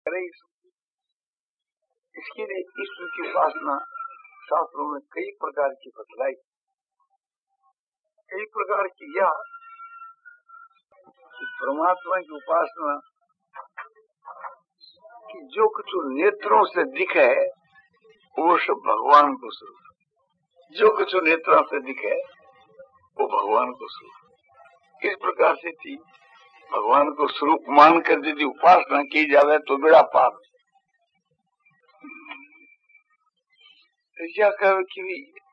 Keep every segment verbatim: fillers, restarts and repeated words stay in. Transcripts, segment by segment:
करे। इसके लिए ईश्वर की उपासना शास्त्रों में कई प्रकार की बतलाई, कई प्रकार की। या परमात्मा की उपासना कि जो कुछ नेत्रों से दिखे वो सब भगवान को स्वरूप, जो कुछ नेत्रों से दिखे वो भगवान को स्वरूप। इस प्रकार से थी भगवान को स्वरूप मानकर यदि उपासना की जावे तो बड़ा पाप। या कहे कि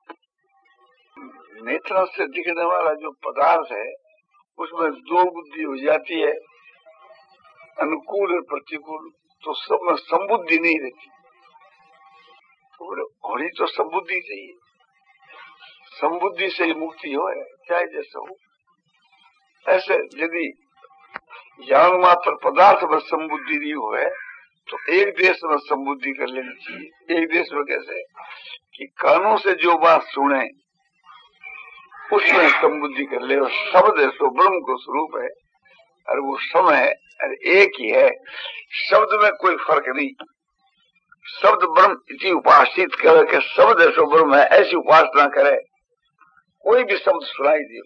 नेत्रों से दिखने वाला जो पदार्थ है उसमें दो बुद्धि हो जाती है, अनुकूल और प्रतिकूल, तो सब में संबुद्धि नहीं रहती। तो होनी तो संबुद्धि चाहिए, संबुद्धि से ही मुक्ति हो, चाहे जैसा हो। ऐसे यदि ज्ञान मात्र पदार्थ में संबुद्धि नहीं हुए तो एक देश में संबुद्धि कर लेनी चाहिए। एक देश में कैसे कि कानों से जो बात सुने उसमें संबुद्धि कर ले। और शब्द है सो ब्रह्म को स्वरूप है, और वो सम है और एक ही है, शब्द में कोई फर्क नहीं। शब्द ब्रह्म इति उपासित करे कि शब्द है सो ब्रह्म है, ऐसी उपासना करे। कोई भी शब्द सुनाई दे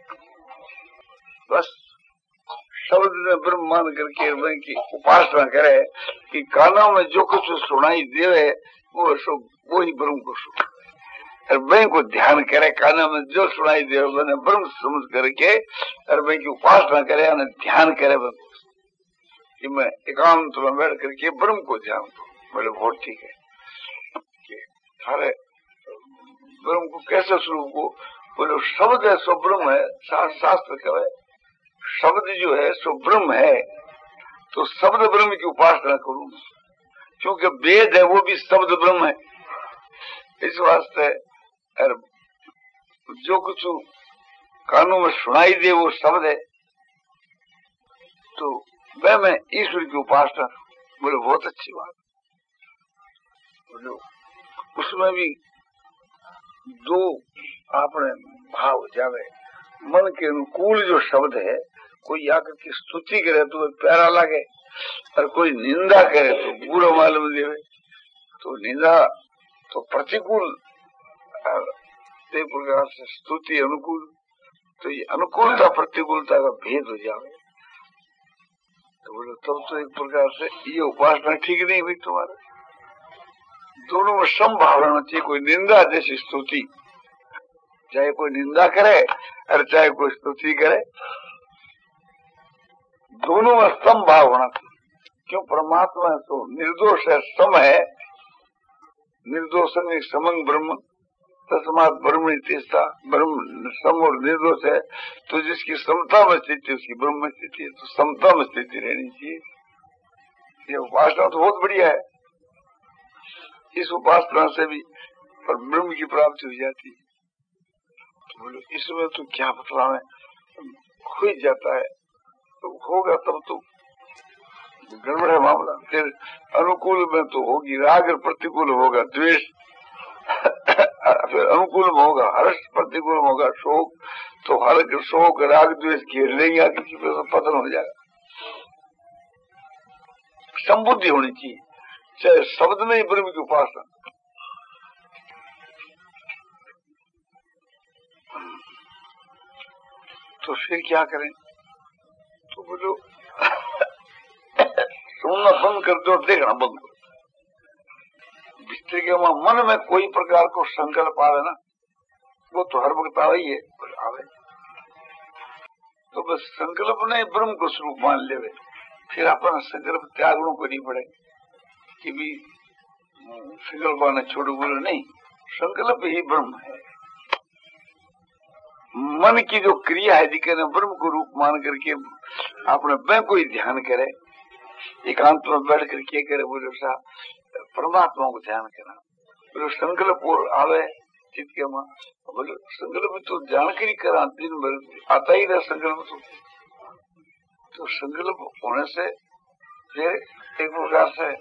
बस शब्द में ब्रह्म मान करके की उपासना करे कि कानों में जो कुछ सुनाई दे वो सब वो ही ब्रह्म को सुन, और मैं को ध्यान करे। कानों में जो सुनाई दे मैंने ब्रह्म समझ करके और मैं की उपासना करे और ध्यान करे कि मैं एकांत में बैठ करके ब्रह्म को ध्यान करूं। बोले बहुत ठीक है कि सारे ब्रह्म को कैसे स्वरूप को बोलो शब्द है सो ब्रह्म है। शास्त्र कहे शब्द जो है सो ब्रह्म है, तो शब्द ब्रह्म की उपासना करूं, क्योंकि वेद है वो भी शब्द ब्रह्म है। इस वास्ते जो कुछ कानों में सुनाई दे वो शब्द है, तो वह मैं ईश्वर की उपासना। बोले बहुत अच्छी बात। बोलो उसमें भी दो आपने भाव जावे। मन के अनुकूल जो शब्द है, कोई आकर की स्तुति करे तो प्यारा लगे, और कोई निंदा करे तो बुरा मालूम देवे। तो निंदा तो प्रतिकूल, ते प्रकार से स्तुति अनुकूल। तो ये अनुकूलता प्रतिकूलता का भेद हो जावे तो बोलो तब तो एक प्रकार से ये उपासना ठीक नहीं हुई तुम्हारा। दोनों में समभाव रहना चाहिए। कोई निंदा जैसी स्तुति, चाहे कोई निंदा करे और चाहे कोई स्तुति करे, दोनों में समभाव होना चाहिए। क्यों? परमात्मा तो निर्दोष है, सम है। निर्दोष नहीं समंग ब्रह्म तस्मात ब्रह्म तीस्ता। ब्रह्म सम और निर्दोष है, तो जिसकी समता में स्थिति उसकी ब्रह्म में स्थिति है, तो समता में स्थिति रहनी चाहिए। ये उपासना तो बहुत बढ़िया है। इस उपासना से भी पर ब्रह्म की प्राप्ति हो जाती है। तो बोलो इसमें तो क्या बतलावे, हो जाता है तो होगा तब तो गड़बड़ है मामला। फिर अनुकूल में तो होगी राग और प्रतिकूल होगा द्वेष, फिर अनुकूल में होगा हर्ष, प्रतिकूल में होगा शोक। तो हर शोक राग द्वेष घेर लेंगे, किसी पे तो पतन हो जाएगा। संबुद्धि होनी चाहिए, चाहे शब्द में ही ब्रह्म की उपासना। तो फिर क्या करें? तो बोलो सुनना बंद कर दो, देखना बंद करो। बिस्तर के मन में कोई प्रकार को संकल्प आवे ना, वो तो हर वक्त आवे ही है, आवे तो बस संकल्प नहीं ब्रह्म को स्वरूप मान लेवे। फिर अपना संकल्प त्यागणों को नहीं पड़े कि भी संकल्प आना छोड़ो, बोलो नहीं, संकल्प ही ब्रह्म है। मन की जो क्रिया है जिके ब्रह्म को रूप मान करके अपने मैं कोई ध्यान करे, एकांत में बैठ कर के करे, बोलो सा परमात्मा को ध्यान करना। बोलो संकल्प और आवे चित्त के मां, बोलो संकल्प तो जानकारी करा दिन भर आता ही रहा संकल्प। तो, तो संकल्प होने से फिर एक प्रकार से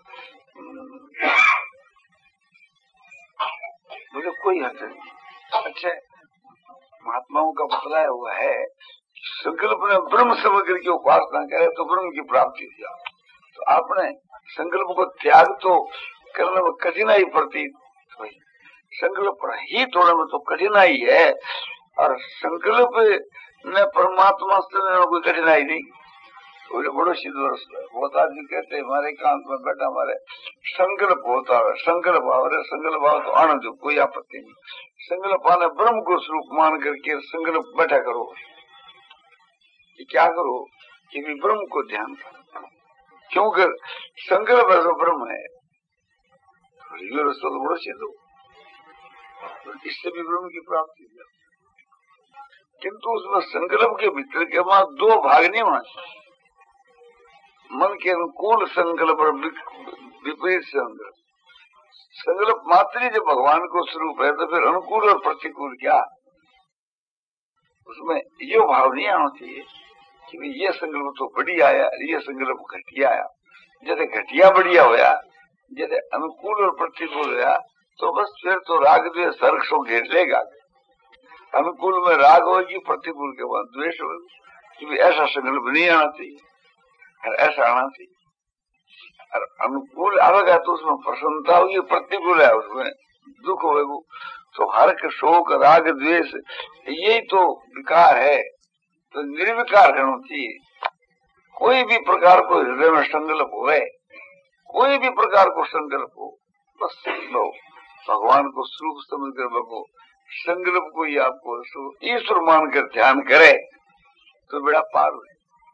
बोले कोई हद नहीं। अच्छा महात्माओं का बतलाया हुआ है संकल्प में ब्रह्म समझ करके उपासना करे तो ब्रह्म की प्राप्ति हो जाए। तो आपने संकल्प को त्याग तो करने में कठिनाई पड़ती, संकल्प ही तोड़ने में तो कठिनाई है, और संकल्प में परमात्मा से कोई कठिनाई नहीं। तो बड़ो सीधो रस्ता है। बहुत आदमी कहते हैं हमारे कांत में बैठा हमारे संकल्प होता है, संकल्प आवे, संकल्प आओ तो आने दो, कोई आपत्ति नहीं। संकल्प आने ब्रह्म को स्वरूप मान करके संकल्प बैठा करो, कि क्या करो कि भी ब्रह्म को ध्यान करो, क्योंकि संकल्प ऐसा ब्रह्म है। ये रास्ता तो बड़ा सीधो, इससे भी ब्रह्म की प्राप्ति है। किंतु उसमें संकल्प के भीतर के वहां दो भाग नहीं होना चाहिए, मन के अनुकूल संकल्प और विपरीत संकल्प। संकल्प मात्र ही जब भगवान को स्वरूप है तो फिर अनुकूल और प्रतिकूल क्या, उसमें ये भाव नहीं आना चाहिए कि ये संकल्प तो बढ़िया आया, ये संकल्प घटिया आया। जैसे घटिया बढ़िया होया, जैसे अनुकूल और प्रतिकूल होया, तो बस फिर तो राग द्वेष सर्ग सो घेर लेगा। अनुकूल में राग होगी, प्रतिकूल के बाद द्वेष होगी। ऐसा संकल्प नहीं आना चाहिए, और ऐसा आना चाहिए। और अनुकूल आवेगा तो उसमें प्रसन्नता होगी, प्रतिकूल है उसमें दुख होगा। तो हर्ष शोक राग द्वेष यही तो विकार है, तो निर्विकार रहना चाहिए। कोई भी प्रकार को हृदय में संकल्प हो, कोई भी प्रकार को संकल्प हो, बस लो भगवान को स्वरूप समझ कर बको, संकल्प को ही आपको ईश्वर मानकर ध्यान करे तो बेड़ा पार हो।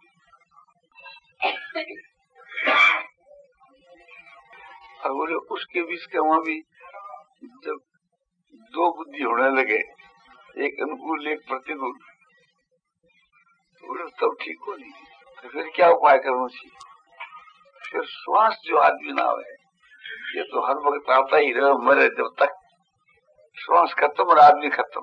और बोले उसके बीच के वहां भी जब दो बुद्धि होने लगे, एक अनुकूल एक प्रतिकूल, तो तब ठीक हो नहीं। तो फिर क्या उपाय करना चाहिए? फिर श्वास जो आदमी ना है, ये तो हर वक्त आता ही रहे, मरे जब तक श्वास खत्म और आदमी खत्म।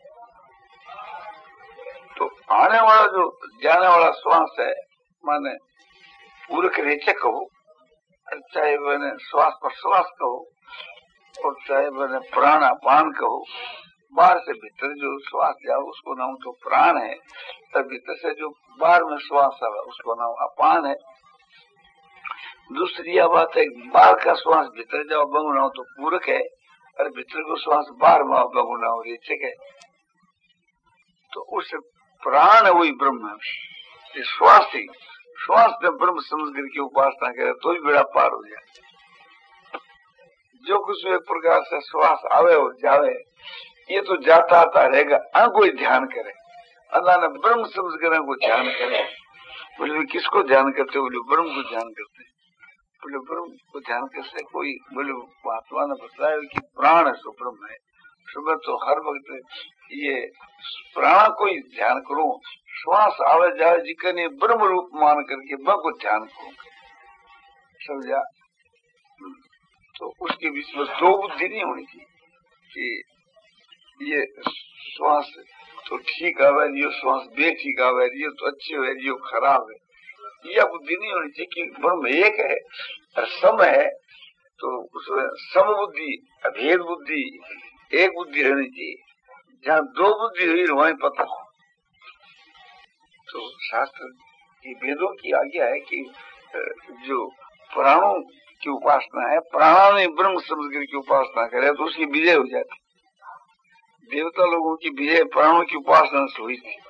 तो आने वाला जो जाने वाला श्वास है, माने पूरक रेचक हो, चाहे मैंने श्वास पर श्वास कहो, और चाहे मैंने प्राणापान कहो, बाहर से भीतर जो श्वास जाओ उसको नाम तो प्राण है, तब भीतर से जो बाहर में श्वास आवे उसको नाम अपान है। दूसरी यह बात है, बाहर का श्वास भीतर जाओ बंगुनाओ तो पूरक है, और भीतर को श्वास बाहर में आओ बंगुनाओ रेचक है। तो उस प्राण वही ब्रह्म है। श्वास ही श्वास में ब्रह्म समझ करके उपासना करे तो ही बेड़ा पार हो जाए। जो कुछ एक प्रकार से श्वास आवे और जावे, ये तो जाता आता रहेगा। अं कोई ध्यान करे, अल्लाह ने ब्रह्म समझ कर को ध्यान करे। बोले किसको ध्यान करते? बोले ब्रह्म को ध्यान करते। बोले ब्रह्म को ध्यान करते कोई? बोले महात्मा ने बताया कि प्राण है सो ब्रह्म है। सुबह तो हर वक्त ये प्राण को ही ध्यान करो, श्वास आवे जाए जिकने ब्रह्म रूप मान करके मैं को ध्यान करूं, समझा? तो उसके बीच में दो बुद्धि नहीं होनी चाहिए कि ये श्वास तो ठीक आवे, ये श्वास बेठीक आवे, ये तो अच्छे है, ये खराब है। यह बुद्धि नहीं होनी चाहिए कि ब्रह्म एक है और सम है। तो उसमें सम बुद्धि, अभेद बुद्धि, एक बुद्धि रहनी चाहिए। जहाँ दो बुद्धि हुई वहीं पता। तो शास्त्र की वेदों की आज्ञा है कि जो प्राणों की उपासना है, प्राणों ने ब्रह्म समझ कर की उपासना करे तो उसकी विजय हो जाती। देवता लोगों की विजय प्राणों की उपासना से हुई थी।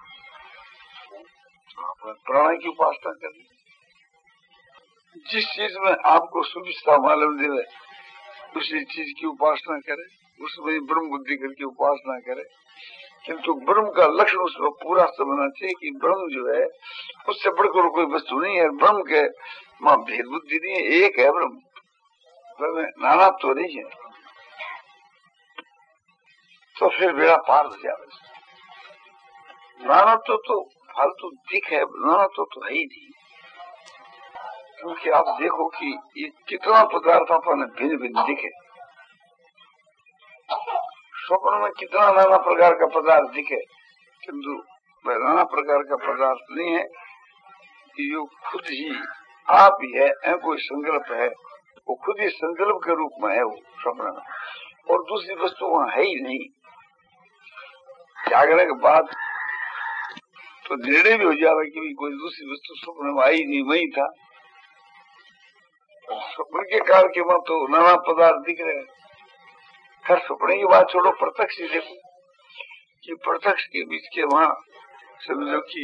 प्राणों की उपासना करनी, जिस चीज में आपको सुविधा मालूम देवे उसी चीज की उपासना करे, उसमें ब्रह्म बुद्धि करके उपासना करे। किंतु ब्रह्म का लक्ष्य उसको पूरा समझना चाहिए कि ब्रह्म जो है उससे बढ़कर कोई वस्तु नहीं है। ब्रह्म के मां भेद बुद्धि नहीं है, एक है ब्रह्म, ब्रह्म नाना तो नहीं है। तो फिर बेड़ा पार हो जाए। नाना तो तो फालतू दिख है, नाना तो तो है ही नहीं। क्योंकि आप देखो कि ये कितना पदार्थ अपन भिन्न भिन्न दिखे, स्वप्न में कितना नाना प्रकार का पदार्थ दिखे, किंतु नाना प्रकार का पदार्थ नहीं है कि यो खुद ही आप ही है। कोई संकल्प है, वो खुद ही संकल्प के रूप में है वो स्वप्न में, और दूसरी वस्तु वहां है ही नहीं। जागने के बाद तो निर्णय भी हो जाएगा कि कोई दूसरी वस्तु स्वप्न में आई नहीं, वही था। स्वप्न के काल के वहां तो नाना पदार्थ दिख रहे हैं। खैर स्वप्न की बात छोड़ो, प्रत्यक्ष ही देखो कि प्रत्यक्ष के बीच के वहां समझो कि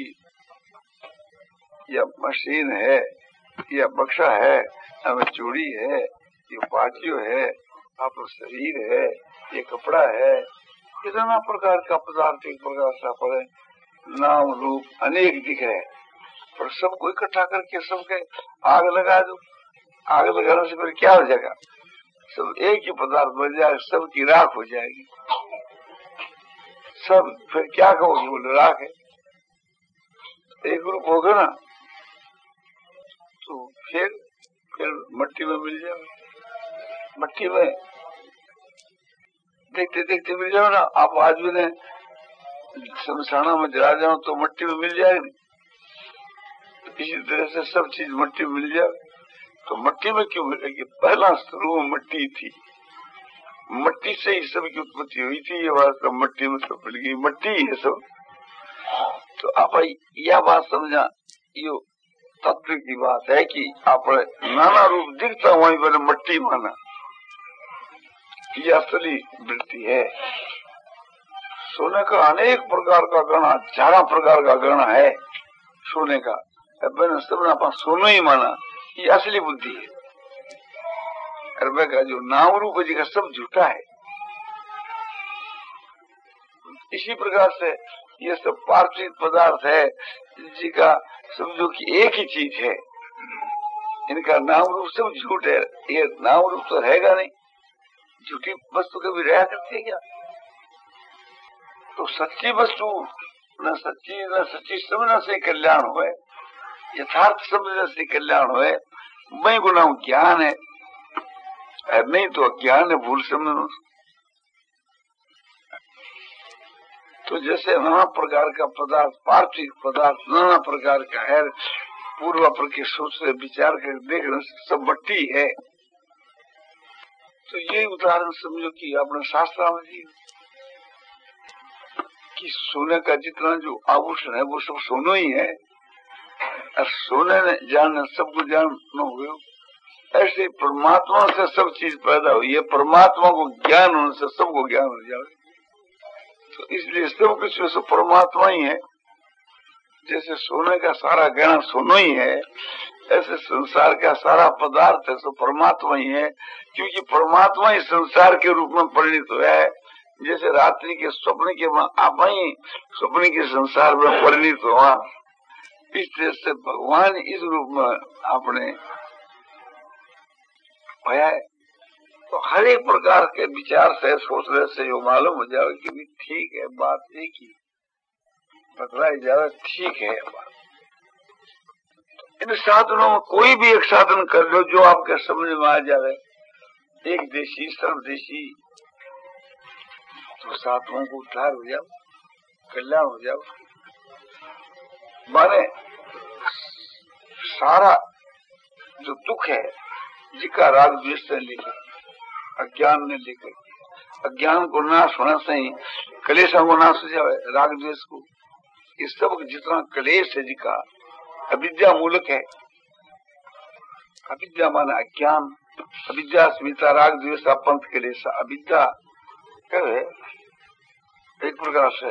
या मशीन है, या बक्सा है, हमें चूड़ी है, ये पाटियो है, आपका शरीर है, ये कपड़ा है, ये नाना प्रकार का पदार्थ एक प्रकार से पड़े, नाम रूप अनेक दिख रहे, पर सबको इकट्ठा करके सबके आग लगा दो। आग लगाने से फिर क्या हो जाएगा? सब एक ही पदार्थ बन जाएगा, सबकी राख हो जाएगी। सब फिर क्या कहोगे? बोले राख है, एक रूप होगा ना, तो फिर फिर मट्टी में मिल जाओ, मट्टी में देखते देखते मिल जाओ ना। आप आज भी ने शमशाना में जला जाओ तो मट्टी में मिल जाएगी। इसी तरह से सब चीज मट्टी में मिल जाए, तो मट्टी में क्यों मिलेगी? पहला शुरू में मट्टी थी, मट्टी से ही सबकी उत्पत्ति हुई थी। ये वास्तव मट्टी में सब मिल गई, मट्टी है सब। तो आप यह बात समझा, ये तत्व की बात है कि आप नाना रूप दिखता वहीं पर मट्टी माना, यह असली वृत्ति है। सोने का अनेक प्रकार का गण, चारा प्रकार का गण है सोने का, मैंने सबने अपन सोनो ही माना, ये असली बुद्धि है। अरबे का जो नाम रूप जी का सब झूठा है। इसी प्रकार से ये सब पार्थिव पदार्थ है जी का समझो कि एक ही चीज है, इनका नाम रूप सब झूठ है। ये नाम रूप तो रहेगा नहीं, झूठी वस्तु कभी रहा करती है क्या? तो सच्ची वस्तु न सच्ची न सच्ची समझने से कल्याण हुए, यथार्थ समझने से कल्याण हुए। मैं गुना ज्ञान है, नहीं तो अज्ञान है, भूल समझ। तो जैसे नाना प्रकार का पदार्थ, पार्थिव पदार्थ नाना प्रकार का है, पूर्व पर के सोच से विचार कर देखने से सब मट्टी है। तो यही उदाहरण समझो कि अपने शास्त्र में जी कि सोने का जितना जो आभूषण है वो सब सोनो ही है, और सोने ने जान सबको जान न हुए। ऐसे परमात्मा से सब चीज पैदा हुई है, परमात्मा को ज्ञान होने से सबको ज्ञान हो जाए। तो इसलिए सब कुछ सब परमात्मा ही है। जैसे सोने का सारा ज्ञान सोनो ही है, ऐसे संसार का सारा पदार्थ है सो परमात्मा ही है, क्योंकि परमात्मा ही संसार के रूप में परिणित हुआ है। जैसे रात्रि के स्वप्न के आप ही स्वप्न के संसार में परिणित हुआ, इस तरह से भगवान इस रूप में आपने भया है। तो हर एक प्रकार के विचार से सोचने से जो मालूम हो जाए कि भी ठीक है, बात एक ही बतलाई जाए, ठीक है बात। इन साधनों में कोई भी एक साधन कर लो जो आपके समझ में आ जाए, एक देशी सर्वदेशी, तो साधनों को उद्धार हो जाओ, कल्याण हो जाओ। माने सारा जो दुख है जिसका राग द्वेष से लेकर अज्ञान ने लेकर, अज्ञान को नाश होना से ही कलेशों को नाश हो जाए, राग द्वेष को, इस सब जितना कलेश है जिका अविद्या मूलक है। अविद्या माना अज्ञान, अविद्या अस्मिता राग द्वेष पंथ कलेश। अविद्या है एक प्रकार से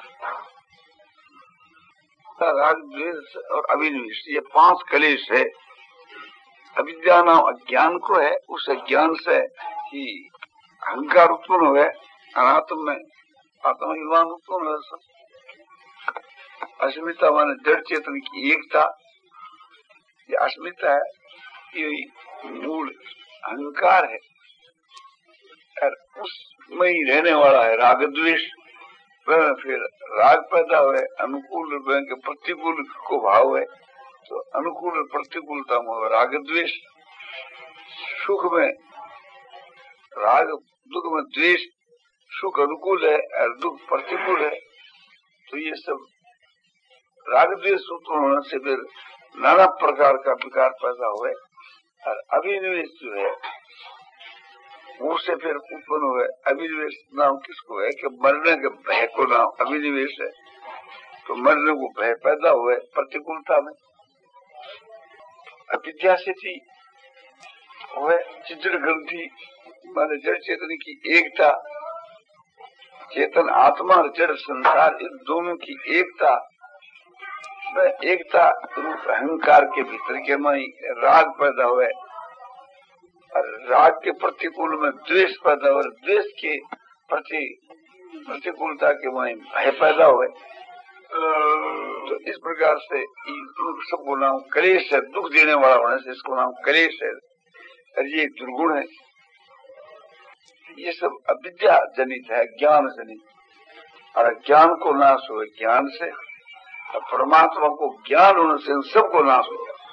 राग द्वेष और अभिनिवेश, ये पांच कलेश है। अविद्या नाम अज्ञान को है, उस अज्ञान से ही अहंकार उत्पन्न हुए, अनात्म में आत्माभिमान उत्पन्न हुए। अस्मिता माने जड़ चेतन की एकता, ये अस्मिता है, ये मूल अहंकार है, और उसमें ही रहने वाला है राग द्वेष। फिर राग पैदा हुए, अनुकूल के प्रतिकूल को भाव है, तो अनुकूल और प्रतिकूलता में राग द्वेष। सुख में राग, दुख में द्वेष। सुख अनुकूल है और दुख प्रतिकूल है, तो ये सब राग द्वेष उत्पन्न होने से फिर नाना प्रकार का विकार पैदा हुए। और अभिनिवेश जो है उससे फिर उत्पन्न हुए। अभिनिवेश नाम किसको है कि मरने के भय को नाम अभिनिवेश है, तो मरने को भय पैदा हुए प्रतिकूलता में। अविद्या से थी वह चिजड़ ग्रंथि माने जड़ चेतन की एकता, चेतन आत्मा और जड़ संसार इन दोनों की एकता, वह एकता रूप अहंकार के भीतर के में राग पैदा हुए और राग के प्रतिकूल में द्वेष पैदा हुए, द्वेष के प्रति प्रतिकूलता के में भय पैदा हुए। तो इस प्रकार से सबको नाम कलेश है, दुख देने वाला होने से इसको नाम कलेश है और ये दुर्गुण है। ये सब अविद्या जनित है, ज्ञान जनित, और ज्ञान को नाश हुए ज्ञान से और परमात्मा को ज्ञान होने से सबको नाश हो जाए।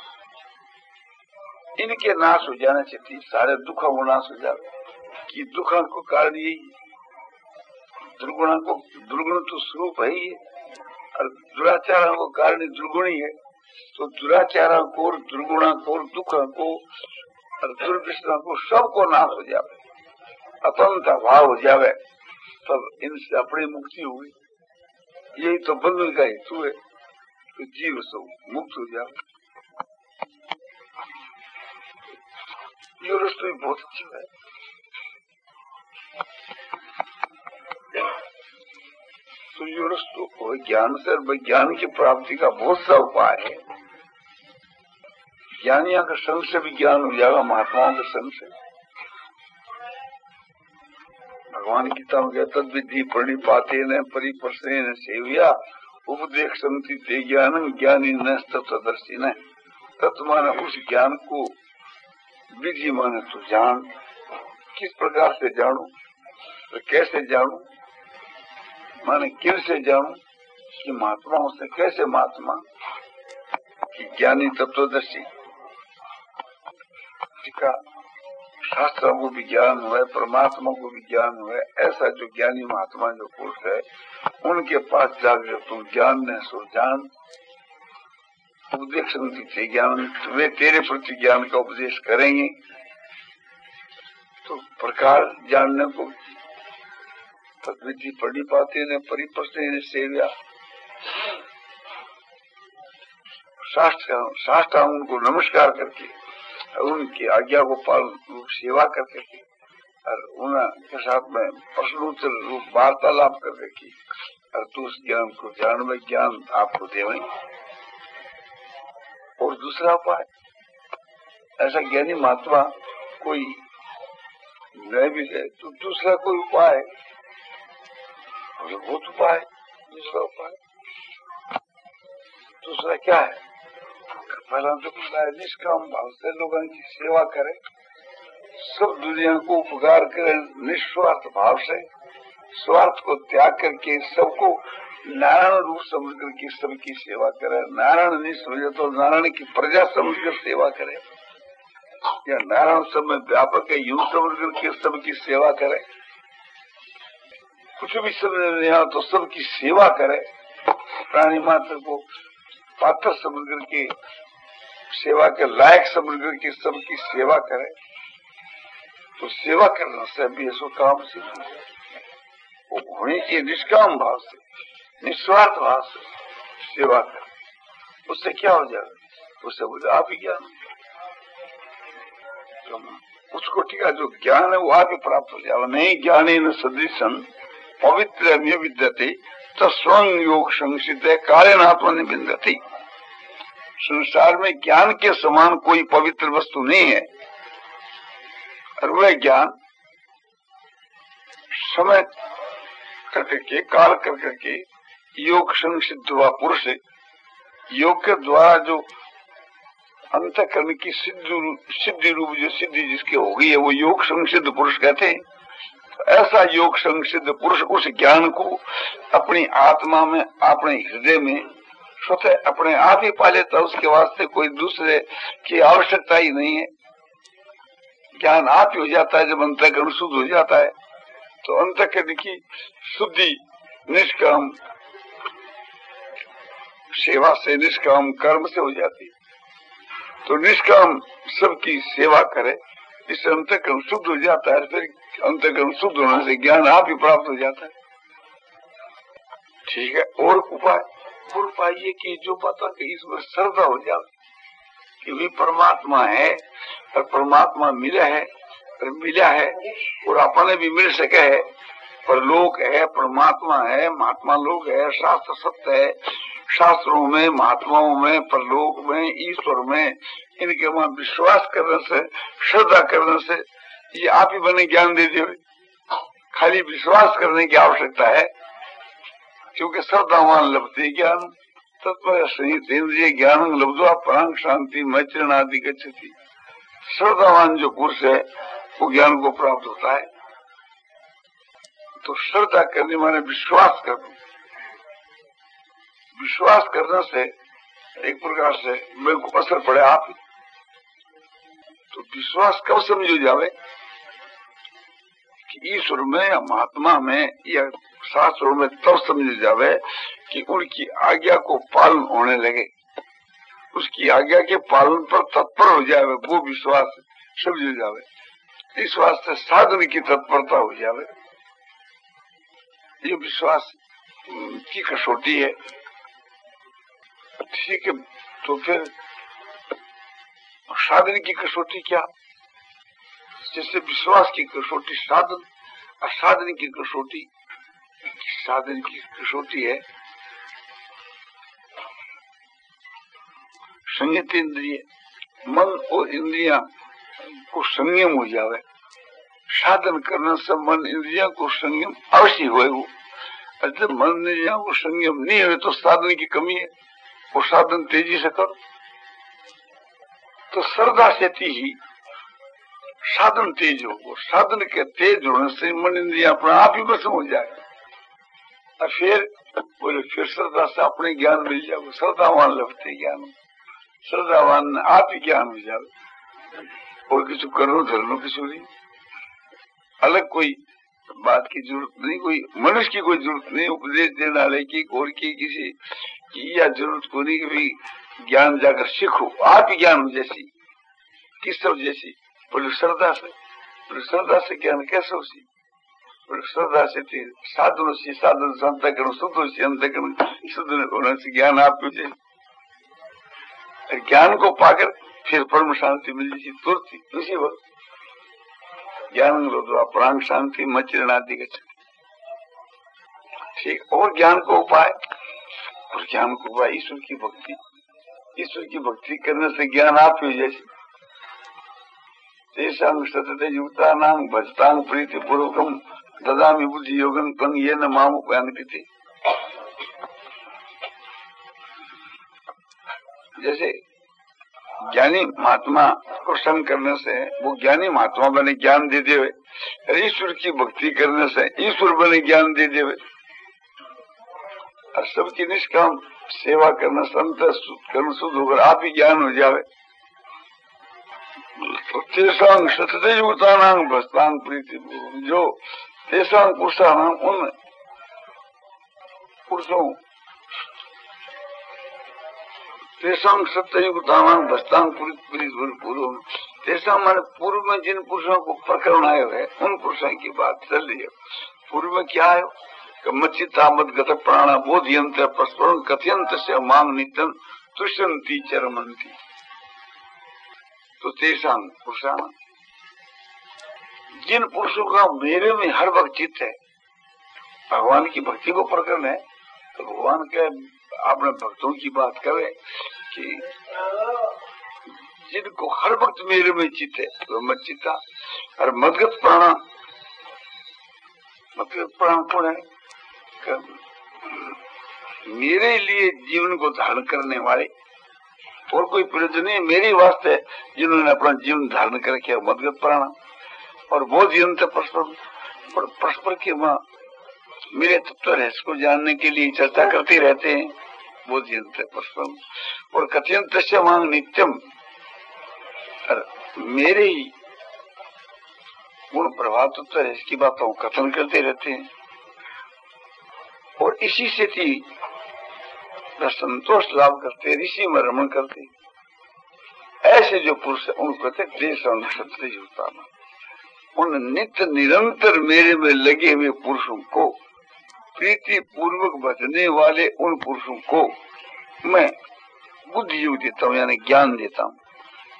इनके नाश हो जाने से सारे दुखों को नाश हो जाए कि दुखों को कारण यही, दुर्गुणों को दुर्गुण तो स्वरूप है ही और दुराचारों को कारण दुर्गुणी है। तो दुराचारों को, दुर्गुणों को, दुखों को और दुर्विष्णों को सबको नाश हो जावे, अतंत्र भाव हो जावे, तब इनसे अपनी मुक्ति हुई। यही तो बंधन का हेतु है कि जीव सब मुक्त हो जावे। ये रस्तु भी बहुत अच्छा है। तो ये रस्तु ज्ञान से विज्ञान की प्राप्ति का बहुत सा उपाय है। ज्ञानियों के संग से भी ज्ञान हो जाएगा, महात्माओं के संग से। भगवान गीता में कहता विधि प्रणिपाते न परिप्रश्ने न सेविया उपदेश संति ते ज्ञान ज्ञानी न तत्वदर्शी न। तत्व माने उस ज्ञान को, विधि माने तो जान, किस प्रकार से जानू, तो कैसे जानू, माने किन से जानू कि महात्माओं से, कैसे महात्मा कि ज्ञानी तत्वदर्शी का शास्त्रों को भी ज्ञान हुआ, परमात्मा को भी ज्ञान हुआ। ऐसा जो ज्ञानी महात्मा जो पुरुष है उनके पास जाकर तुम ज्ञान न सो जान, उपदेश थे ज्ञान, वे तेरे प्रति ज्ञान का उपदेश करेंगे। तो प्रकार जानने को तद्विधि पढ़ी पाते न परिप्रश्न सेव्या, शास्त्र शास्त्र उनको नमस्कार करके उनकी आज्ञा को पालन सेवा करके और उनके साथ में प्रश्नोत्तर रूप वार्तालाप करके और तो उस ज्ञान को जान में ज्ञान आपको देवेंगे। और दूसरा उपाय, ऐसा ज्ञानी महात्मा कोई न भी है तो दूसरा कोई उपाय, बहुत उपाय। दूसरा उपाय दूसरा क्या है? पहला तो निष्काम भाव से लोगों की सेवा करे, सब दुनिया को उपकार करे निस्वार्थ भाव से, स्वार्थ को त्याग करके सबको नारायण रूप समझ करके सबकी सेवा करे। नारायण नहीं समझे तो नारायण की प्रजा समझ कर सेवा करे, या नारायण सब में व्यापक है यूं समझ करके सबकी सेवा करे। कुछ भी समझ नहीं आ तो सबकी सेवा करे, प्राणी मात्र को पात्र समझ करके सेवा के लायक समझ करके सबकी सेवा करे। तो सेवा करने से भी ऐसा काम सिद्ध हो जाए। वो होने की निष्काम भाव से, निस्वार्थ भाव से सेवा करे, उससे क्या हो जाएगा? उससे बोले आप ही ज्ञान, तो उसको ठीक है, जो ज्ञान है वो आप ही प्राप्त हो जाएगा। नहीं ज्ञाने न सदृशन पवित्र में विद्यते तो स्वयं योग संसिद्ध है कारण आत्मा ने बिंदती। संसार में ज्ञान के समान कोई पवित्र वस्तु नहीं है, और वह ज्ञान समय करके के काल करके के योग संसिद्ध हुआ पुरुष, योग के द्वारा जो अंतःकरण की सिद्धि सिद्धि रूप जो सिद्धि जिसके हो गई है वो योग संसिद्ध पुरुष कहते हैं। ऐसा योग संसिद्ध पुरुष उस ज्ञान को अपनी आत्मा में, अपने हृदय में स्वतः अपने आप ही पा लेता, उसके वास्ते कोई दूसरे की आवश्यकता ही नहीं है। ज्ञान आप ही हो जाता है जब अंतःकरण शुद्ध हो जाता है। तो अंतःकरण की शुद्धि निष्काम सेवा से, निष्काम कर्म से हो जाती है। तो निष्काम सबकी सेवा करे, इससे अंतःकरण शुद्ध हो जाता है। फिर अंतःकरण शुद्ध होने से ज्ञान आप ही प्राप्त हो जाता है। ठीक है। और उपाय और उपाय ये कि जो पता कि इसमें श्रद्धा हो जाए, कि वे परमात्मा है और परमात्मा मिला है और मिला है और अपने भी मिल सके है, पर लोक है, परमात्मा है, महात्मा लोग है, शास्त्र सत्य है, शास्त्रों में, महात्माओं में, परलोक में, ईश्वर में, इनके वहां विश्वास करने से, श्रद्धा करने से ये आप ही बने ज्ञान दे दे। खाली विश्वास करने की आवश्यकता है, क्योंकि श्रद्धावान लभते ज्ञान तत्पर संहित इंद्रिय ज्ञान लब्ध्वा परांग शांति मैत्रिणादि गच्छति। श्रद्धावान जो पुरुष है वो ज्ञान को प्राप्त होता है। तो श्रद्धा करने माने विश्वास करना, विश्वास करने से एक प्रकार से मेरे को असर पड़े आप ही। तो विश्वास कब समझो जावे कि ईश्वर में या महात्मा में या शास्त्रों में तब समझो जावे कि उनकी आज्ञा को पालन होने लगे, उसकी आज्ञा के पालन पर तत्पर हो जावे, वो विश्वास समझो जावे। इस वास्ते साधन की तत्परता हो जावे, ये विश्वास की कसौटी है। ठीक है, तो फिर साधन की कसौटी क्या? जैसे विश्वास की कसौटी साधन, और साधन की कसौटी, साधन की कसौटी है संयत इंद्रिय, मन और इंद्रिया को संयम हो जावे। साधन करने से मन इंद्रिया को संयम अवश्य हुए। वो जब मन इंद्रिया को संयम नहीं हुए तो साधन की कमी है, वो साधन तेजी से करो। तो श्रद्धा से ही साधन तेज हो, साधन के तेज होने से मन इंद्रिया अपना आप ही बस हो जाएगा। और फिर बोले फिर श्रद्धा से अपने ज्ञान मिल जाए। श्रद्धावान लभते ज्ञान, श्रद्धावान आप ही ज्ञान हो जाए और किसी करो धरनो किसी नहीं, अलग कोई बात की जरूरत नहीं, कोई मनुष्य की कोई जरूरत नहीं, उपदेश देने वाले की और की किसी की या जरूरत को नहीं कि भाई ज्ञान जाकर सीखो, आप ही ज्ञान हो जैसी किस सब जैसी। बोले श्रद्धा से, बोले श्रद्धा से ज्ञान कैसे हो सी? बोले श्रद्धा से साधन से साधन संत करो शुद्ध से अंत करो शुद्ध होने से ज्ञान आप हो जाए। ज्ञान को पाकर फिर परम शांति मिल जाती तुरंत उसी वक्त। ज्ञान प्राण शांति मचिरणादि गच्छति। ठीक, और ज्ञान को उपाय, और ज्ञान को उपाय ईश्वर की भक्ति। ईश्वर की भक्ति करने से ज्ञान आप ही जैसे तेषां सतते युक्तानां भजतां प्रीति पूर्वकम ददामि बुद्धि योगं तं येन माम उपयान्ति। जैसे ज्ञानी महात्मा को संग करने से वो ज्ञानी महात्मा बने ज्ञान दे देवे, ईश्वर की भक्ति करने से ईश्वर बने ज्ञान दे देवे, और सबकी निष्काम सेवा करना संत कर्म शुद्ध होकर आप ही ज्ञान हो जावे। तो तेषां सतते युक्तानां भजतां प्रीति, जो तेषां पुरुषाणां उन पुरुषों तेषां सत्ययुक्तानां भजतां पूर्व, तेषां माने पूर्व में जिन पुरुषों को प्रकरण आयो है उन पुरुषों की बात चल रही है। पूर्व में क्या आयो कि मच्चिता मदगत प्राणा बोधयंत परस्परं कथयंत से मांग नित्यं तुष्यन्ति चरमन्ति। तो तेषां पुरुषाणां, जिन पुरुषों का मेरे में हर वक्त चित्त है, भगवान की भक्ति को प्रकरण है, तो भगवान के अपने भक्तों की बात करे कि जिनको हर वक्त मेरे में चित्त है तो मत चित्ता। और मदगत प्राणा, मदगत प्राण कौन है? मेरे लिए जीवन को धारण करने वाले, और कोई प्रयोजन नहीं मेरे वास्ते जिन्होंने अपना जीवन धारण करके मदगत प्राणा। और बोध यंत्र परस्पर परस्पर के वहां मेरे तत्व रहस्य को जानने के लिए चर्चा करते रहते हैं, बोध यंत्र परस्पर। और कथयंत से मांग नित्यम, और मेरे ही गुण प्रभाव तत्व रहस्य की बातों कथन करते रहते हैं, और इसी से थी संतोष लाभ करते, ऋषि में रमण करते। ऐसे जो पुरुष उनको कहते देश और नक्षत्र जुड़ता, उन नित्य निरंतर मेरे में लगे हुए पुरुषों को, प्रीति पूर्वक भजने वाले उन पुरुषों को मैं बुद्धि योग देता हूँ, यानी ज्ञान देता हूँ।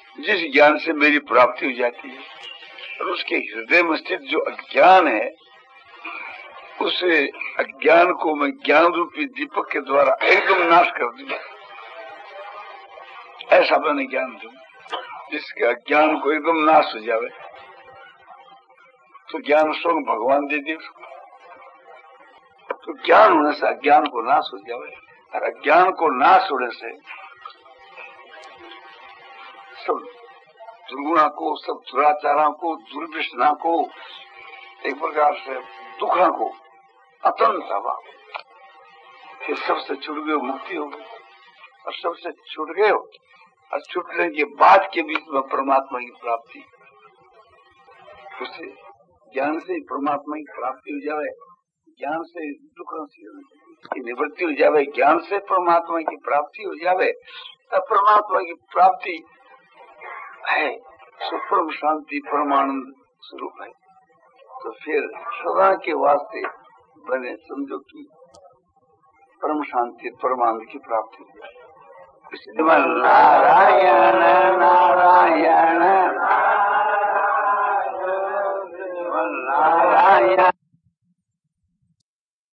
जिस ज्ञान से मेरी प्राप्ति हो जाती है, और उसके हृदय में स्थित जो अज्ञान है, उस अज्ञान को मैं ज्ञान रूपी दीपक के द्वारा एकदम नाश कर दूंगा। ऐसा मैंने ज्ञान दूं जिसके अज्ञान को एकदम नाश हो जावे। तो ज्ञान स्वयं भगवान दे दे। तो ज्ञान होने से अज्ञान को नाश हो जावे, और अज्ञान को नाश होने से सब दुर्गुणा को, सब दुराचारा को, दुर्व्यसना को, एक प्रकार से दुखा को अतंत हवा, फिर सबसे छूट गए, मुक्ति हो गई। और सबसे छूट गए और छूटने के बाद के बीच में परमात्मा की प्राप्ति, उसे ज्ञान से परमात्मा की प्राप्ति हो जाए, ज्ञान से दुख की निवृत्ति हो जाए, ज्ञान से परमात्मा की प्राप्ति हो जाए, तब परमात्मा की प्राप्ति है, सुपरम शांति परमानंद स्वरूप है। तो फिर सदा के वास्ते बने समझो कि परम शांति परमानंद की प्राप्ति हो जाए। इसलिए नारायण नारायण